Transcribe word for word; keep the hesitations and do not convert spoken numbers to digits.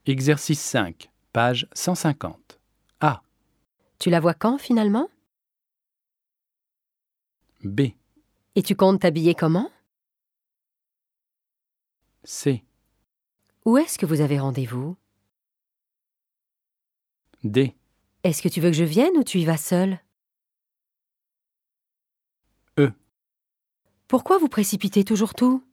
Exercice cinq, page cent cinquante. A. Tu la vois quand, finalement? B. Et tu comptes t'habiller comment? C. Où est-ce que vous avez rendez-vous? D. Est-ce que tu veux que je vienne ou tu y vas seul? E. Pourquoi vous précipitez toujours tout?